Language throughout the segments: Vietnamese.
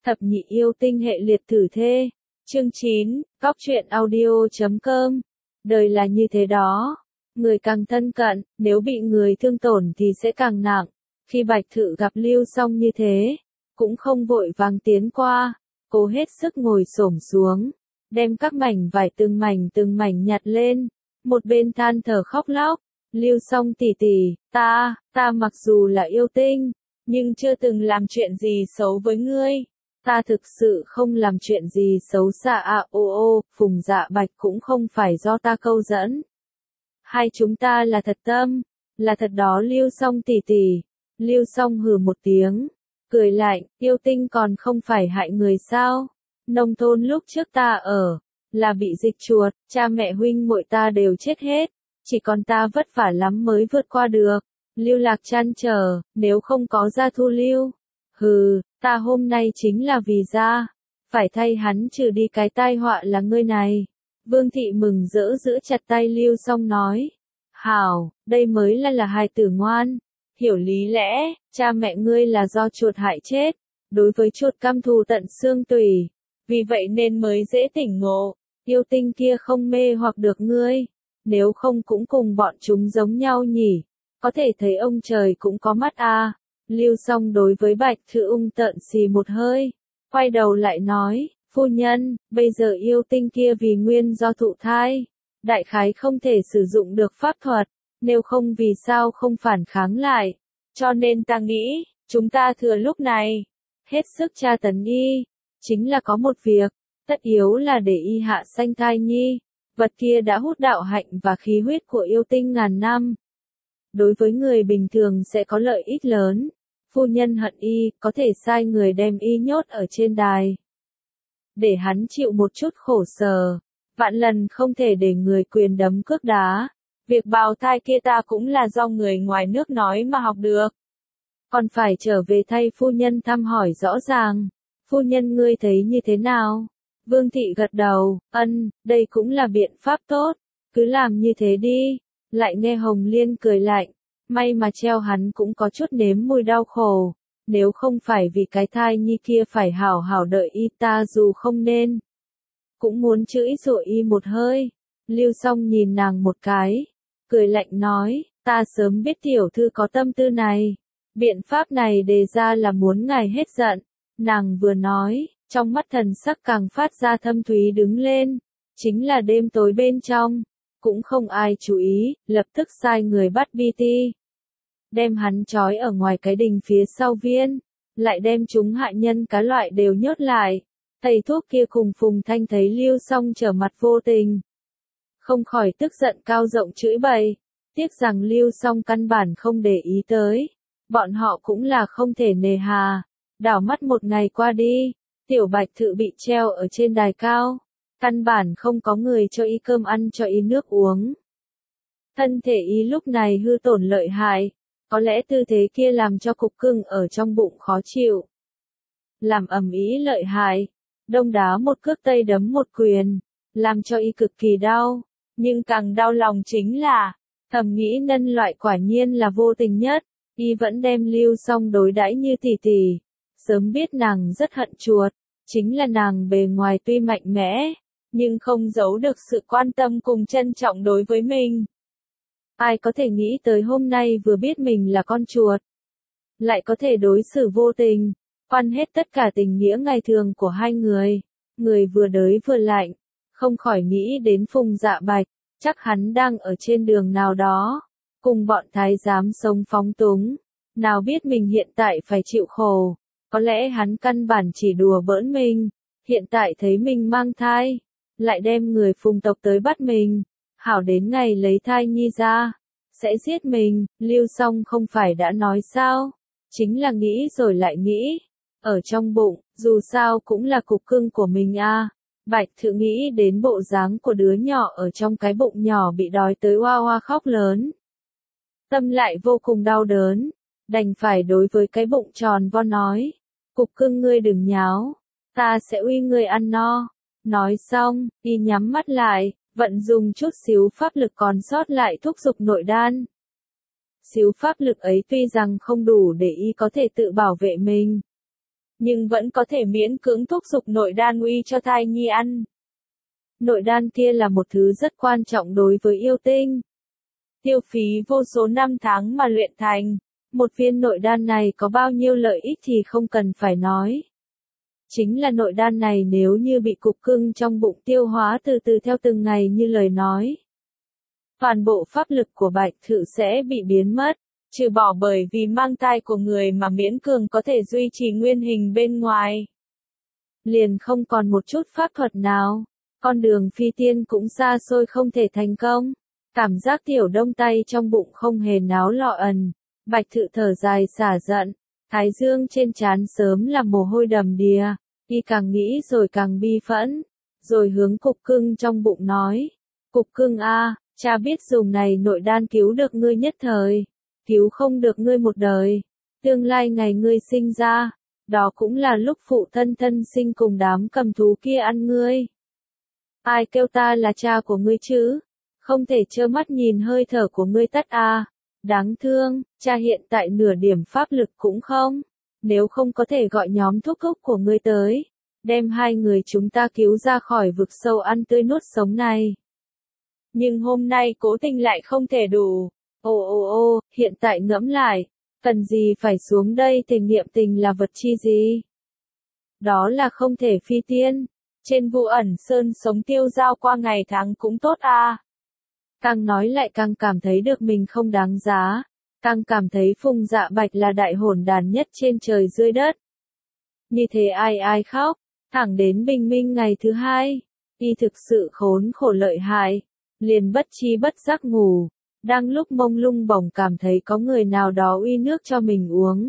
Thập nhị yêu tinh hệ liệt thử thê. Chương 9, Cóc truyện audio.com. Đời là như thế đó. Người càng thân cận, nếu bị người thương tổn thì sẽ càng nặng. Khi Bạch Thự gặp Lưu Song như thế, cũng không vội vàng tiến qua, cố hết sức ngồi xổm xuống, đem các mảnh vải từng mảnh nhặt lên, một bên than thở khóc lóc. Lưu Song tỷ tỷ, ta mặc dù là yêu tinh, nhưng chưa từng làm chuyện gì xấu với ngươi. Ta thực sự không làm chuyện gì xấu xa à. Phùng Dạ Bạch cũng không phải do ta câu dẫn. Hai chúng ta là thật tâm, là thật đó Lưu Song tỷ tỷ. Lưu Song hừ một tiếng, cười lạnh, yêu tinh còn không phải hại người sao? Nông thôn lúc trước ta ở, là bị dịch chuột, cha mẹ huynh muội ta đều chết hết, chỉ còn ta vất vả lắm mới vượt qua được. Lưu Lạc trăn trở, nếu không có gia thu lưu, ta hôm nay chính là vì gia, phải thay hắn trừ đi cái tai họa là ngươi này. Vương thị mừng rỡ giữ chặt tay Lưu Song nói, hảo, đây mới là hài tử ngoan, hiểu lý lẽ, cha mẹ ngươi là do chuột hại chết, đối với chuột căm thù tận xương tủy, vì vậy nên mới dễ tỉnh ngộ, yêu tinh kia không mê hoặc được ngươi, nếu không cũng cùng bọn chúng giống nhau nhỉ, có thể thấy ông trời cũng có mắt à. Lưu Song đối với Bạch Thự ung tợn xì một hơi, quay đầu lại nói, phu nhân, bây giờ yêu tinh kia vì nguyên do thụ thai, đại khái không thể sử dụng được pháp thuật, nếu không vì sao không phản kháng lại, cho nên ta nghĩ, chúng ta thừa lúc này, hết sức tra tấn y, chính là có một việc, tất yếu là để y hạ sanh thai nhi, vật kia đã hút đạo hạnh và khí huyết của yêu tinh ngàn năm. Đối với người bình thường sẽ có lợi ích lớn, phu nhân hận y, có thể sai người đem y nhốt ở trên đài, để hắn chịu một chút khổ sở, vạn lần không thể để người quyền đấm cước đá. Việc bào thai kia ta cũng là do người ngoài nước nói mà học được. Còn phải trở về thay phu nhân thăm hỏi rõ ràng. Phu nhân ngươi thấy như thế nào? Vương thị gật đầu, đây cũng là biện pháp tốt. Cứ làm như thế đi. Lại nghe Hồng Liên cười lạnh. May mà treo hắn cũng có chút nếm mùi đau khổ. Nếu không phải vì cái thai nhi kia phải hảo hảo đợi y ta dù không nên, cũng muốn chửi rủa y một hơi. Lưu Song nhìn nàng một cái, cười lạnh nói, ta sớm biết tiểu thư có tâm tư này. Biện pháp này đề ra là muốn ngài hết giận. Nàng vừa nói, trong mắt thần sắc càng phát ra thâm thúy đứng lên. Chính là đêm tối bên trong, cũng không ai chú ý, lập tức sai người bắt BT. Đem hắn trói ở ngoài cái đình phía sau viên, lại đem chúng hạ nhân cá loại đều nhốt lại. Thầy thuốc kia cùng Phùng Thanh thấy Lưu Song trở mặt vô tình, không khỏi tức giận cao giọng chửi bậy, tiếc rằng Lưu Song căn bản không để ý tới, bọn họ cũng là không thể nề hà. Đảo mắt một ngày qua đi, tiểu Bạch Thự bị treo ở trên đài cao, căn bản không có người cho y cơm ăn cho y nước uống. Thân thể y lúc này hư tổn lợi hại, có lẽ tư thế kia làm cho cục cưng ở trong bụng khó chịu, làm ầm ĩ lợi hại, đông đá một cước tây đấm một quyền, làm cho y cực kỳ đau. Nhưng càng đau lòng chính là, thầm nghĩ nhân loại quả nhiên là vô tình nhất, y vẫn đem Lưu Song đối đãi như tỷ tỷ. Sớm biết nàng rất hận chuột, chính là nàng bề ngoài tuy mạnh mẽ, nhưng không giấu được sự quan tâm cùng trân trọng đối với mình. Ai có thể nghĩ tới hôm nay vừa biết mình là con chuột, lại có thể đối xử vô tình, khoan hết tất cả tình nghĩa ngày thường của hai người. Người vừa đới vừa lạnh, không khỏi nghĩ đến Phùng Dạ Bạch, chắc hắn đang ở trên đường nào đó, cùng bọn thái giám sống phóng túng, nào biết mình hiện tại phải chịu khổ, có lẽ hắn căn bản chỉ đùa bỡn mình, hiện tại thấy mình mang thai, lại đem người Phùng tộc tới bắt mình, hảo đến ngày lấy thai nhi ra, sẽ giết mình. Lưu Song không phải đã nói sao, chính là nghĩ rồi lại nghĩ, ở trong bụng, dù sao cũng là cục cưng của mình à. Bạch Thự nghĩ đến bộ dáng của đứa nhỏ ở trong cái bụng nhỏ bị đói tới oa oa khóc lớn, tâm lại vô cùng đau đớn, đành phải đối với cái bụng tròn vo nói, cục cưng ngươi đừng nháo, ta sẽ uy ngươi ăn no. Nói xong, y nhắm mắt lại, vận dùng chút xíu pháp lực còn sót lại thúc giục nội đan. Xíu pháp lực ấy tuy rằng không đủ để y có thể tự bảo vệ mình, nhưng vẫn có thể miễn cưỡng thúc giục nội đan uy cho thai nhi ăn. Nội đan kia là một thứ rất quan trọng đối với yêu tinh. Tiêu phí vô số năm tháng mà luyện thành, một viên nội đan này có bao nhiêu lợi ích thì không cần phải nói. Chính là nội đan này nếu như bị cục cưng trong bụng tiêu hóa từ từ theo từng ngày như lời nói. Toàn bộ pháp lực của Bạch Thự sẽ bị biến mất, trừ bỏ bởi vì mang thai của người mà miễn cường có thể duy trì nguyên hình bên ngoài. Liền không còn một chút pháp thuật nào, con đường phi tiên cũng xa xôi không thể thành công. Cảm giác tiểu đông tay trong bụng không hề náo lọ ẩn, Bạch Thự thở dài xả giận, thái dương trên trán sớm là mồ hôi đầm đìa, y càng nghĩ rồi càng bi phẫn, rồi hướng cục cưng trong bụng nói, cục cưng a, cha biết dùng này nội đan cứu được ngươi nhất thời, cứu không được ngươi một đời, tương lai ngày ngươi sinh ra, đó cũng là lúc phụ thân thân sinh cùng đám cầm thú kia ăn ngươi. Ai kêu ta là cha của ngươi chứ? Không thể trơ mắt nhìn hơi thở của ngươi tắt à. Đáng thương, cha hiện tại nửa điểm pháp lực cũng không. Nếu không có thể gọi nhóm thúc thúc của ngươi tới, đem hai người chúng ta cứu ra khỏi vực sâu ăn tươi nuốt sống này. Nhưng hôm nay cố tình lại không thể đủ. Ô, hiện tại ngẫm lại, cần gì phải xuống đây thể nghiệm tình là vật chi gì? Đó là không thể phi tiên. Trên Vụ Ẩn Sơn sống tiêu dao qua ngày tháng cũng tốt à. Càng nói lại càng cảm thấy được mình không đáng giá, càng cảm thấy Phùng Dạ Bạch là đại hỗn đàn nhất trên trời dưới đất. Như thế ai khóc, thẳng đến bình minh ngày thứ hai, y thực sự khốn khổ lợi hại, liền bất chi bất giác ngủ, đang lúc mông lung bỗng cảm thấy có người nào đó uy nước cho mình uống.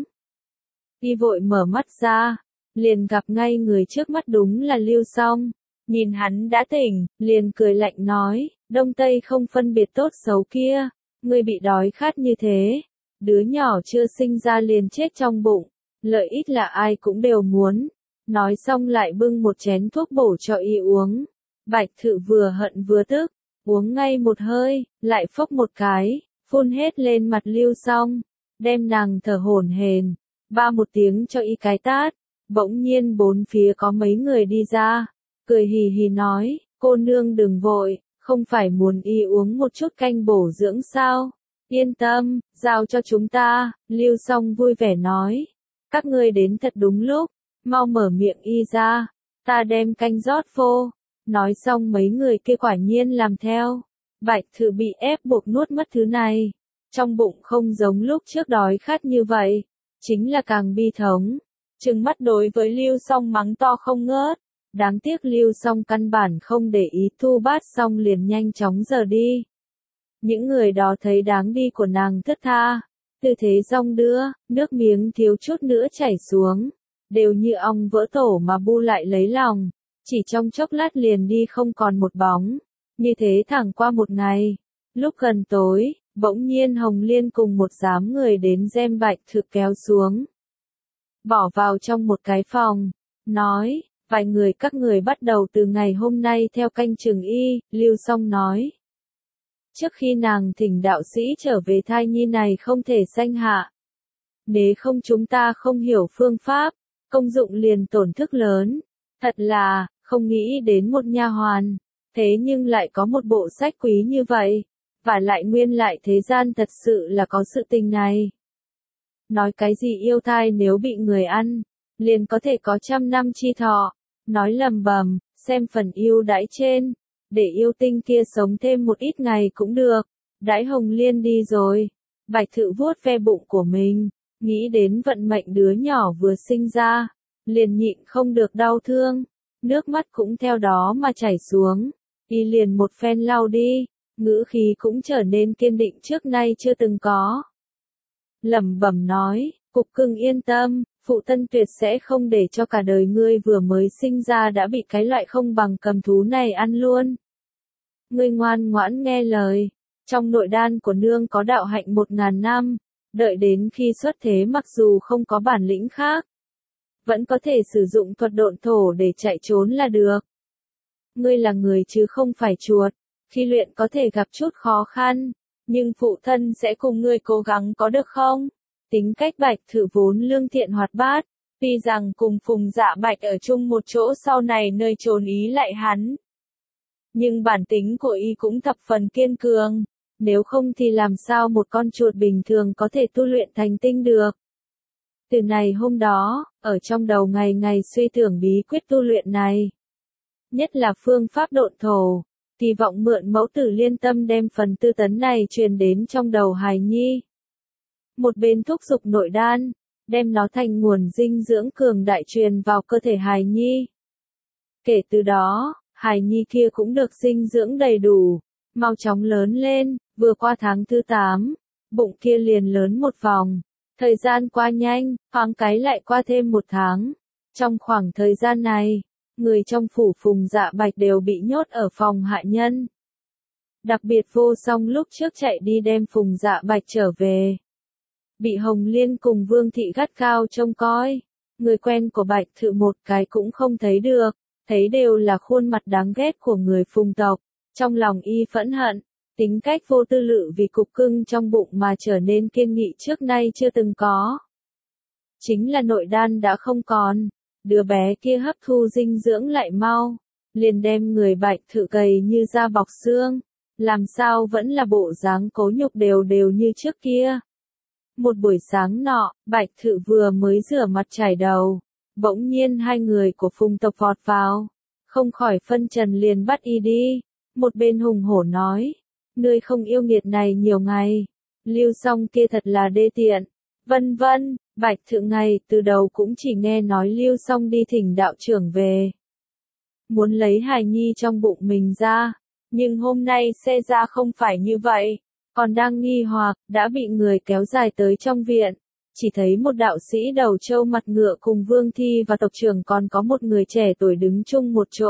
Y vội mở mắt ra, liền gặp ngay người trước mắt đúng là Lưu Song, nhìn hắn đã tỉnh, liền cười lạnh nói, Đông Tây không phân biệt tốt xấu kia, ngươi bị đói khát như thế, đứa nhỏ chưa sinh ra liền chết trong bụng, lợi ích là ai cũng đều muốn. Nói xong lại bưng một chén thuốc bổ cho y uống. Bạch Thự vừa hận vừa tức, uống ngay một hơi, lại phốc một cái, phun hết lên mặt Lưu Song, đem nàng thở hổn hển, ba một tiếng cho y cái tát. Bỗng nhiên bốn phía có mấy người đi ra, cười hì hì nói, cô nương đừng vội, không phải muốn y uống một chút canh bổ dưỡng sao? Yên tâm, giao cho chúng ta, Lưu Song vui vẻ nói. Các ngươi đến thật đúng lúc, mau mở miệng y ra, ta đem canh rót vô. Nói xong mấy người kia quả nhiên làm theo. Bạch Thự bị ép buộc nuốt mất thứ này. Trong bụng không giống lúc trước đói khát như vậy, chính là càng bi thống. Trừng mắt đối với Lưu Song mắng to không ngớt. Đáng tiếc Lưu Song căn bản không để ý thu bát xong liền nhanh chóng rời đi. Những người đó thấy đáng đi của nàng thướt tha, tư thế dong đưa, nước miếng thiếu chút nữa chảy xuống, đều như ong vỡ tổ mà bu lại lấy lòng, chỉ trong chốc lát liền đi không còn một bóng. Như thế thẳng qua một ngày, lúc gần tối, bỗng nhiên Hồng Liên cùng một đám người đến đem Bạch Thự kéo xuống, bỏ vào trong một cái phòng, nói, vài người các người bắt đầu từ ngày hôm nay theo canh chừng y, Lưu Song nói. Trước khi nàng thỉnh đạo sĩ trở về thai nhi này không thể sanh hạ. Nếu không chúng ta không hiểu phương pháp, công dụng liền tổn thất lớn. Thật là, không nghĩ đến một nha hoàn, thế nhưng lại có một bộ sách quý như vậy, và lại nguyên lại thế gian thật sự là có sự tình này. Nói cái gì yêu thai nếu bị người ăn, liền có thể có 100 năm chi thọ, nói lầm bầm, xem phần yêu đãi trên, để yêu tinh kia sống thêm một ít ngày cũng được. Đãi Hồng Liên đi rồi, Bạch Thự vuốt ve bụng của mình, nghĩ đến vận mệnh đứa nhỏ vừa sinh ra, liền nhịn không được đau thương, nước mắt cũng theo đó mà chảy xuống, y liền một phen lau đi, ngữ khí cũng trở nên kiên định trước nay chưa từng có. Lẩm bẩm nói, cục cưng yên tâm, phụ thân tuyệt sẽ không để cho cả đời ngươi vừa mới sinh ra đã bị cái loại không bằng cầm thú này ăn luôn. Ngươi ngoan ngoãn nghe lời, trong nội đan của nương có đạo hạnh 1000 năm, đợi đến khi xuất thế mặc dù không có bản lĩnh khác, vẫn có thể sử dụng thuật độn thổ để chạy trốn là được. Ngươi là người chứ không phải chuột, khi luyện có thể gặp chút khó khăn, nhưng phụ thân sẽ cùng ngươi cố gắng có được không? Tính cách Bạch Thự vốn lương thiện hoạt bát, Tuy rằng cùng Phùng Dạ Bạch ở chung một chỗ sau này nơi trốn ý lại hắn. Nhưng bản tính của y cũng thập phần kiên cường, nếu không thì làm sao một con chuột bình thường có thể tu luyện thành tinh được. Từ ngày hôm đó, ở trong đầu ngày ngày suy tưởng bí quyết tu luyện này. Nhất là phương pháp độn thổ, kỳ vọng mượn mẫu tử liên tâm đem phần tư tấn này truyền đến trong đầu hài nhi. Một bên thúc giục nội đan, đem nó thành nguồn dinh dưỡng cường đại truyền vào cơ thể hài nhi. Kể từ đó, hài nhi kia cũng được dinh dưỡng đầy đủ, mau chóng lớn lên, vừa qua tháng thứ 8, bụng kia liền lớn một vòng. Thời gian qua nhanh, thoáng cái lại qua thêm 1 tháng. Trong khoảng thời gian này, người trong phủ Phùng Dạ Bạch đều bị nhốt ở phòng hạ nhân. Đặc biệt Vô Song lúc trước chạy đi đem Phùng Dạ Bạch trở về. Bị Hồng Liên cùng Vương Thị gắt gao trông coi. Người quen của Bạch Thự một cái cũng không thấy được, thấy đều là khuôn mặt đáng ghét của người Phùng tộc. Trong lòng y phẫn hận, tính cách vô tư lự vì cục cưng trong bụng mà trở nên kiên nghị trước nay chưa từng có. Chính là nội đan đã không còn, đứa bé kia hấp thu dinh dưỡng lại mau, liền đem người Bạch Thự gầy như da bọc xương, làm sao vẫn là bộ dáng cố nhục đều đều như trước kia. Một buổi sáng nọ, Bạch Thự vừa mới rửa mặt chải đầu, bỗng nhiên 2 người của Phùng tộc vọt vào, không khỏi phân trần liền bắt y đi, một bên hùng hổ nói. Ngươi không yêu nghiệt này nhiều ngày, Lưu Song kia thật là đê tiện, vân vân. Bạch Thự ngày từ đầu cũng chỉ nghe nói Lưu Song đi thỉnh đạo trưởng về, muốn lấy hài nhi trong bụng mình ra, nhưng hôm nay xe ra không phải như vậy, còn đang nghi hoặc, đã bị người kéo dài tới trong viện, chỉ thấy một đạo sĩ đầu trâu mặt ngựa cùng Vương Thi và tộc trưởng còn có một người trẻ tuổi đứng chung một chỗ.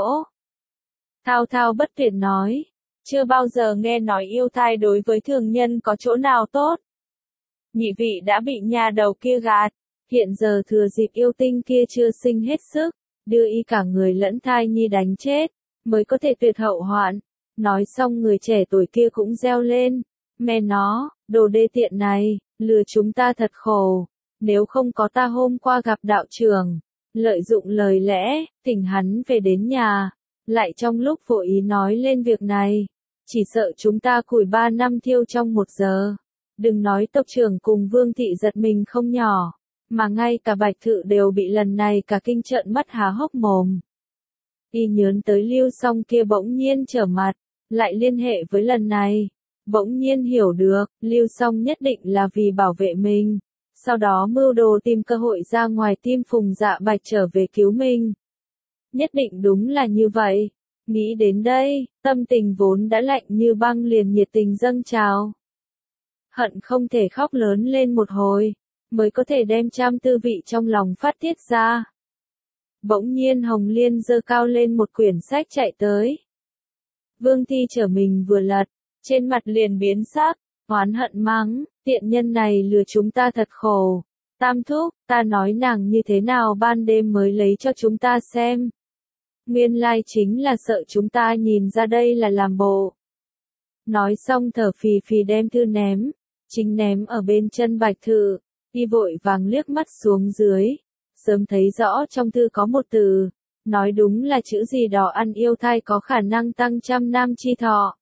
Thao thao bất tuyệt nói. Chưa bao giờ nghe nói yêu thai đối với thường nhân có chỗ nào tốt. Nhị vị đã bị nhà đầu kia gạt, hiện giờ thừa dịp yêu tinh kia chưa sinh hết sức, đưa y cả người lẫn thai nhi đánh chết, mới có thể tuyệt hậu hoạn. Nói xong người trẻ tuổi kia cũng reo lên, mẹ nó, đồ đê tiện này, lừa chúng ta thật khổ, nếu không có ta hôm qua gặp đạo trưởng, lợi dụng lời lẽ, thỉnh hắn về đến nhà, lại trong lúc vội ý nói lên việc này. Chỉ sợ chúng ta củi 3 năm thiêu trong 1 giờ. Đừng nói tộc trưởng cùng Vương Thị giật mình không nhỏ, mà ngay cả Bạch Thự đều bị lần này cả kinh trợn mắt há hốc mồm. Y nhớn tới Lưu Song kia bỗng nhiên trở mặt, lại liên hệ với lần này, bỗng nhiên hiểu được, Lưu Song nhất định là vì bảo vệ mình, sau đó mưu đồ tìm cơ hội ra ngoài tim Phùng Dạ Bạch trở về cứu mình. Nhất định đúng là như vậy. Nghĩ đến đây, tâm tình vốn đã lạnh như băng liền nhiệt tình dâng trào. Hận không thể khóc lớn lên một hồi, mới có thể đem trăm tư vị trong lòng phát tiết ra. Bỗng nhiên Hồng Liên giơ cao lên một quyển sách chạy tới. Vương Thi trở mình vừa lật, trên mặt liền biến sắc, oán hận mắng, tiện nhân này lừa chúng ta thật khổ. Tam thúc, ta nói nàng như thế nào ban đêm mới lấy cho chúng ta xem. Nguyên lai chính là sợ chúng ta nhìn ra đây là làm bộ. Nói xong thở phì phì đem thư ném, chính ném ở bên chân Bạch Thự, y vội vàng liếc mắt xuống dưới, sớm thấy rõ trong thư có một từ, nói đúng là chữ gì đó ăn yêu thai có khả năng tăng trăm năm chi thọ.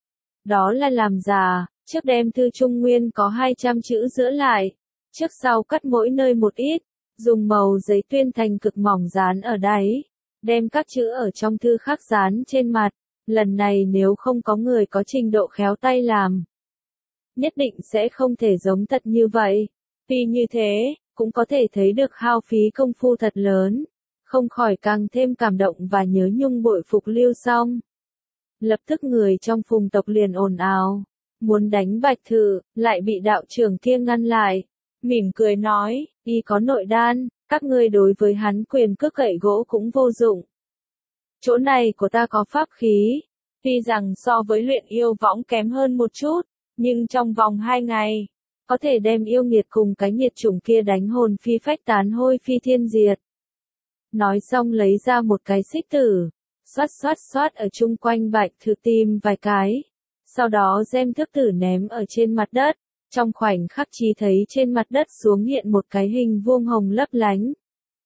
Đó là làm giả, trước đem thư trung nguyên có 200 chữ giữa lại, trước sau cắt mỗi nơi một ít, dùng màu giấy tuyên thành cực mỏng dán ở đáy. Đem các chữ ở trong thư khắc dán trên mặt, lần này nếu không có người có trình độ khéo tay làm, nhất định sẽ không thể giống thật như vậy. Tuy như thế, cũng có thể thấy được hao phí công phu thật lớn, không khỏi càng thêm cảm động và nhớ nhung bội phục Lưu Song. Lập tức người trong Phùng tộc liền ồn ào, muốn đánh Bạch Thự, lại bị đạo trưởng kia ngăn lại, mỉm cười nói, y có nội đan. Các ngươi đối với hắn quyền cước gậy gỗ cũng vô dụng. Chỗ này của ta có pháp khí, tuy rằng so với luyện yêu võng kém hơn một chút, nhưng trong vòng 2 ngày, có thể đem yêu nghiệt cùng cái nghiệt chủng kia đánh hồn phi phách tán hôi phi thiên diệt. Nói xong lấy ra một cái xích tử, xoát ở chung quanh Bạch Thự tim vài cái, sau đó đem thước tử ném ở trên mặt đất. Trong khoảnh khắc chỉ thấy trên mặt đất xuống hiện một cái hình vuông hồng lấp lánh.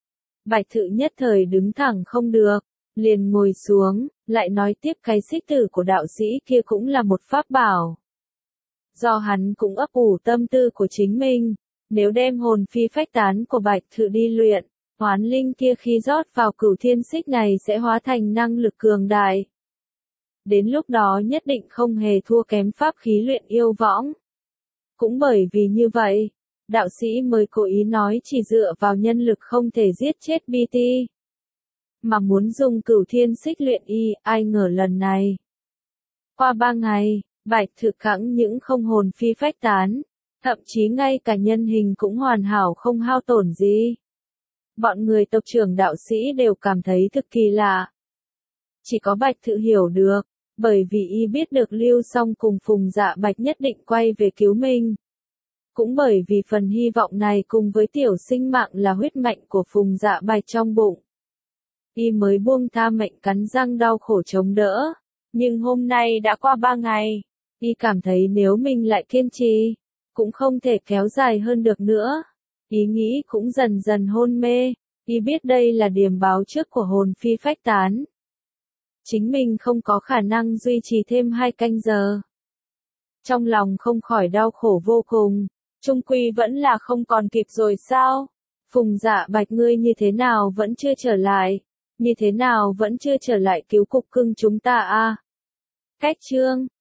Bạch Thự nhất thời đứng thẳng không được, liền ngồi xuống, lại nói tiếp cái xích tử của đạo sĩ kia cũng là một pháp bảo. Do hắn cũng ấp ủ tâm tư của chính mình, nếu đem hồn phi phách tán của Bạch Thự đi luyện, hoán linh kia khi rót vào Cửu Thiên Xích này sẽ hóa thành năng lực cường đại. Đến lúc đó nhất định không hề thua kém pháp khí luyện yêu võng. Cũng bởi vì như vậy, đạo sĩ mới cố ý nói chỉ dựa vào nhân lực không thể giết chết BT. Mà muốn dùng Cửu Thiên Xích luyện y, ai ngờ lần này. Qua 3 ngày, Bạch Thự khẳng những không hồn phi phách tán, thậm chí ngay cả nhân hình cũng hoàn hảo không hao tổn gì. Bọn người tộc trưởng đạo sĩ đều cảm thấy thực kỳ lạ. Chỉ có Bạch Thự hiểu được, bởi vì y biết được Lưu Song cùng Phùng Dạ Bạch nhất định quay về cứu mình. Cũng bởi vì phần hy vọng này cùng với tiểu sinh mạng là huyết mạch của Phùng Dạ Bạch trong bụng. Y mới buông tha mệnh cắn răng đau khổ chống đỡ. Nhưng hôm nay đã qua 3 ngày, y cảm thấy nếu mình lại kiên trì, cũng không thể kéo dài hơn được nữa. Ý nghĩ cũng dần dần hôn mê, y biết đây là điểm báo trước của hồn phi phách tán. Chính mình không có khả năng duy trì thêm 2 canh giờ. Trong lòng không khỏi đau khổ vô cùng, chung quy vẫn là không còn kịp rồi sao? Phùng Dạ Bạch ngươi như thế nào vẫn chưa trở lại? Như thế nào vẫn chưa trở lại cứu cục cưng chúng ta a? Cách chương